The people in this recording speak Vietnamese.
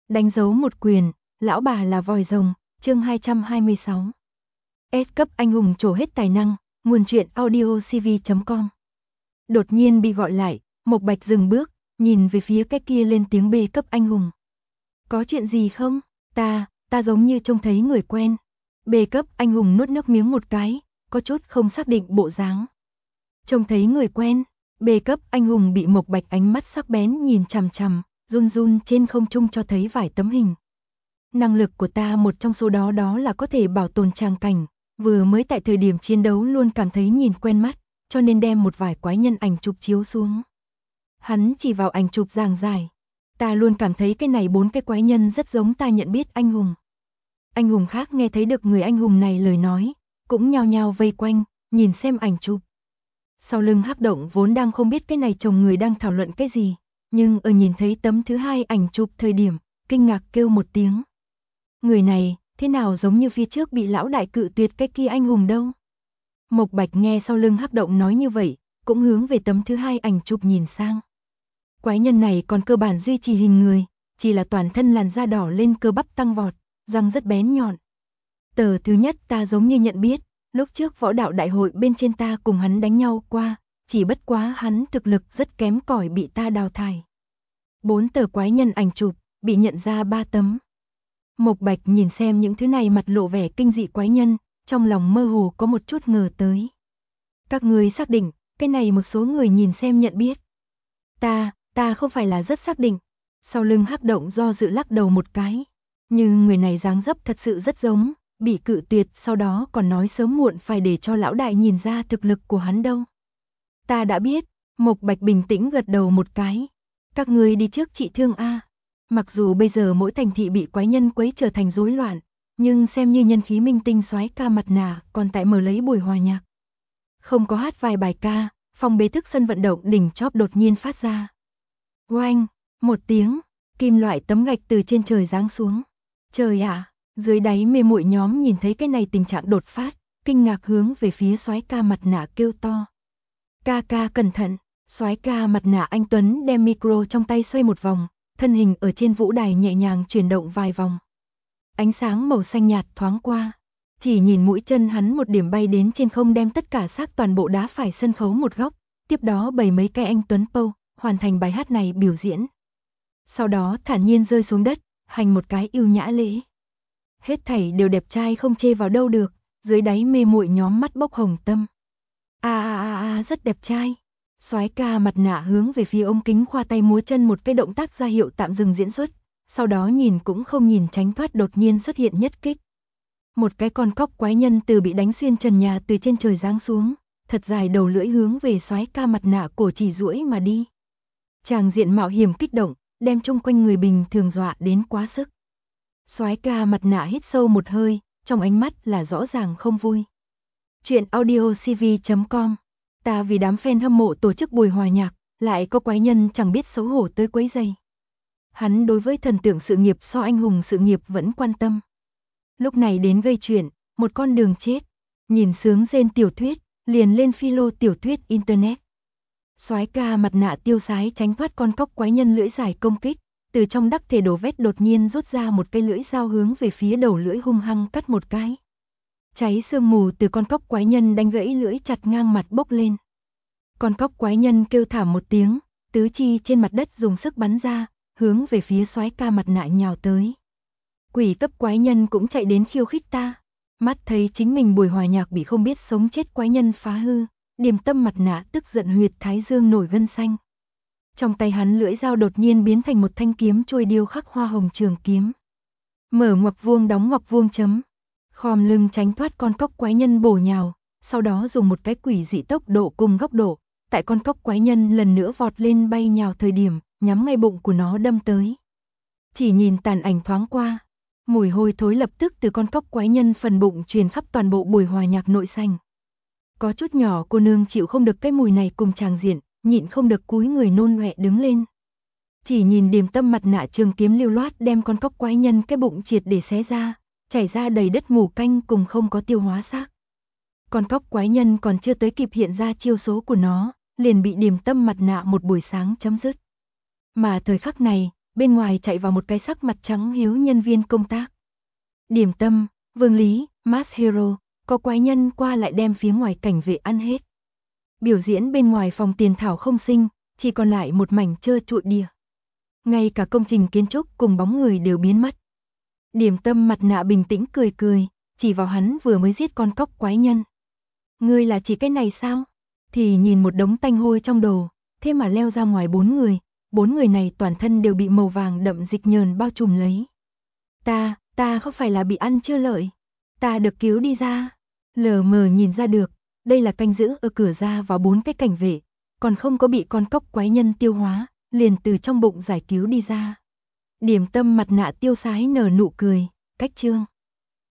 Đánh dấu một quyền, lão bà là vòi rồng, chương 226. S cấp anh hùng trổ hết tài năng, nguồn truyện audiocv.com. Đột nhiên bị gọi lại, Mộc Bạch dừng bước, nhìn về phía cái kia lên tiếng B cấp anh hùng. Có chuyện gì không? Ta giống như trông thấy người quen. B cấp anh hùng nuốt nước miếng một cái, có chút không xác định bộ dáng. Trông thấy người quen, B cấp anh hùng bị Mộc Bạch ánh mắt sắc bén nhìn chằm chằm, run run trên không trung cho thấy vài tấm hình. Năng lực của ta một trong số đó là có thể bảo tồn tràng cảnh, vừa mới tại thời điểm chiến đấu luôn cảm thấy nhìn quen mắt, cho nên đem một vài quái nhân ảnh chụp chiếu xuống. Hắn chỉ vào ảnh chụp giảng giải. Ta luôn cảm thấy cái này 4 cái quái nhân rất giống ta nhận biết anh hùng. Anh hùng khác nghe thấy được người anh hùng này lời nói, cũng nhao nhao vây quanh, nhìn xem ảnh chụp. Sau lưng Hắc Động vốn đang không biết cái này chồng người đang thảo luận cái gì, nhưng ở nhìn thấy tấm thứ hai ảnh chụp thời điểm, kinh ngạc kêu một tiếng. Người này, thế nào giống như phía trước bị lão đại cự tuyệt cái kia anh hùng đâu? Mộc Bạch nghe sau lưng Hắc Động nói như vậy, cũng hướng về tấm thứ hai ảnh chụp nhìn sang. Quái nhân này còn cơ bản duy trì hình người, chỉ là toàn thân làn da đỏ lên cơ bắp tăng vọt, răng rất bén nhọn. Tờ thứ nhất ta giống như nhận biết, lúc trước võ đạo đại hội bên trên ta cùng hắn đánh nhau qua, chỉ bất quá hắn thực lực rất kém cỏi bị ta đào thải. 4 tờ quái nhân ảnh chụp, bị nhận ra 3 tấm. Mộc Bạch nhìn xem những thứ này mặt lộ vẻ kinh dị quái nhân, trong lòng mơ hồ có một chút ngờ tới. Các người xác định, cái này một số người nhìn xem nhận biết. Ta không phải là rất xác định. Sau lưng Hắc Động do dự lắc đầu một cái. Nhưng người này dáng dấp thật sự rất giống, bị cự tuyệt sau đó còn nói sớm muộn phải để cho lão đại nhìn ra thực lực của hắn đâu. Ta đã biết, Mộc Bạch bình tĩnh gật đầu một cái. Các người đi trước trị thương a. Mặc dù bây giờ mỗi thành thị bị quái nhân quấy trở thành rối loạn, nhưng xem như nhân khí minh tinh soái ca mặt nạ còn tại mở lấy buổi hòa nhạc. Không có hát vài bài ca, phòng bế thức sân vận động đỉnh chóp đột nhiên phát ra. Oanh, một tiếng, kim loại tấm gạch từ trên trời giáng xuống. Trời ạ, dưới đáy mê muội nhóm nhìn thấy cái này tình trạng đột phát, kinh ngạc hướng về phía soái ca mặt nạ kêu to. Ca cẩn thận, soái ca mặt nạ anh Tuấn đem micro trong tay xoay một vòng, thân hình ở trên vũ đài nhẹ nhàng chuyển động vài vòng. Ánh sáng màu xanh nhạt thoáng qua, chỉ nhìn mũi chân hắn một điểm bay đến trên không đem tất cả xác toàn bộ đá phải sân khấu một góc, tiếp đó bày mấy cái anh Tuấn Pâu, hoàn thành bài hát này biểu diễn. Sau đó thản nhiên rơi xuống đất, hành một cái yêu nhã lễ. Hết thảy đều đẹp trai không chê vào đâu được, dưới đáy mê muội nhóm mắt bốc hồng tâm. Rất đẹp trai. Soái ca mặt nạ hướng về phía ống kính khoa tay múa chân một cái động tác ra hiệu tạm dừng diễn xuất, sau đó nhìn cũng không nhìn tránh thoát đột nhiên xuất hiện nhất kích. Một cái con cóc quái nhân từ bị đánh xuyên trần nhà từ trên trời giáng xuống, thật dài đầu lưỡi hướng về soái ca mặt nạ cổ chỉ duỗi mà đi. Tràng diện mạo hiểm kích động, đem chung quanh người bình thường dọa đến quá sức. Soái ca mặt nạ hít sâu một hơi, trong ánh mắt là rõ ràng không vui. Chuyện audiocv.com. Ta vì đám fan hâm mộ tổ chức buổi hòa nhạc, lại có quái nhân chẳng biết xấu hổ tới quấy rầy. Hắn đối với thần tượng sự nghiệp so anh hùng sự nghiệp vẫn quan tâm. Lúc này đến gây chuyện, một con đường chết. Nhìn sướng rên tiểu thuyết, liền lên philo tiểu thuyết internet. Soái ca mặt nạ tiêu sái tránh thoát con cóc quái nhân lưỡi dài công kích, từ trong đắc thể đồ vết đột nhiên rút ra một cây lưỡi dao hướng về phía đầu lưỡi hung hăng cắt một cái. Cháy sương mù từ con cóc quái nhân đánh gãy lưỡi chặt ngang mặt bốc lên. Con cóc quái nhân kêu thảm một tiếng, tứ chi trên mặt đất dùng sức bắn ra, hướng về phía soái ca mặt nạ nhào tới. Quỷ cấp quái nhân cũng chạy đến khiêu khích ta. Mắt thấy chính mình buổi hòa nhạc bị không biết sống chết quái nhân phá hư, Điềm Tâm mặt nạ tức giận huyệt thái dương nổi gân xanh. Trong tay hắn lưỡi dao đột nhiên biến thành một thanh kiếm trôi điêu khắc hoa hồng trường kiếm. Mở ngoặc vuông đóng ngoặc vuông chấm. Khom lưng tránh thoát con cóc quái nhân bổ nhào, sau đó dùng một cái quỷ dị tốc độ cùng góc độ, tại con cóc quái nhân lần nữa vọt lên bay nhào thời điểm, nhắm ngay bụng của nó đâm tới. Chỉ nhìn tàn ảnh thoáng qua, mùi hôi thối lập tức từ con cóc quái nhân phần bụng truyền khắp toàn bộ buổi hòa nhạc nội sảnh. Có chút nhỏ cô nương chịu không được cái mùi này cùng tràng diện, nhịn không được cúi người nôn ọe đứng lên. Chỉ nhìn Điềm Tâm mặt nạ trường kiếm lưu loát đem con cóc quái nhân cái bụng triệt để xé ra, chảy ra đầy đất mù canh cùng không có tiêu hóa xác. Con cóc quái nhân còn chưa tới kịp hiện ra chiêu số của nó, liền bị Điềm Tâm mặt nạ một buổi sáng chấm dứt. Mà thời khắc này, bên ngoài chạy vào một cái sắc mặt trắng hiếu nhân viên công tác. Điểm tâm, Vương Lý, Mass Hero, có quái nhân qua lại đem phía ngoài cảnh vệ ăn hết. Biểu diễn bên ngoài phòng tiền thảo không sinh, chỉ còn lại một mảnh trơ trụi đìa. Ngay cả công trình kiến trúc cùng bóng người đều biến mất. Điểm tâm mặt nạ bình tĩnh cười cười, chỉ vào hắn vừa mới giết con cóc quái nhân. Ngươi là chỉ cái này sao? Thì nhìn một đống tanh hôi trong đồ, thế mà leo ra ngoài 4 người này toàn thân đều bị màu vàng đậm dịch nhờn bao trùm lấy. Ta không phải là bị ăn chưa lợi. Ta được cứu đi ra. Lờ mờ nhìn ra được, đây là canh giữ ở cửa ra vào 4 cái cảnh vệ, còn không có bị con cóc quái nhân tiêu hóa, liền từ trong bụng giải cứu đi ra. Điểm tâm mặt nạ tiêu sái nở nụ cười, cách chương.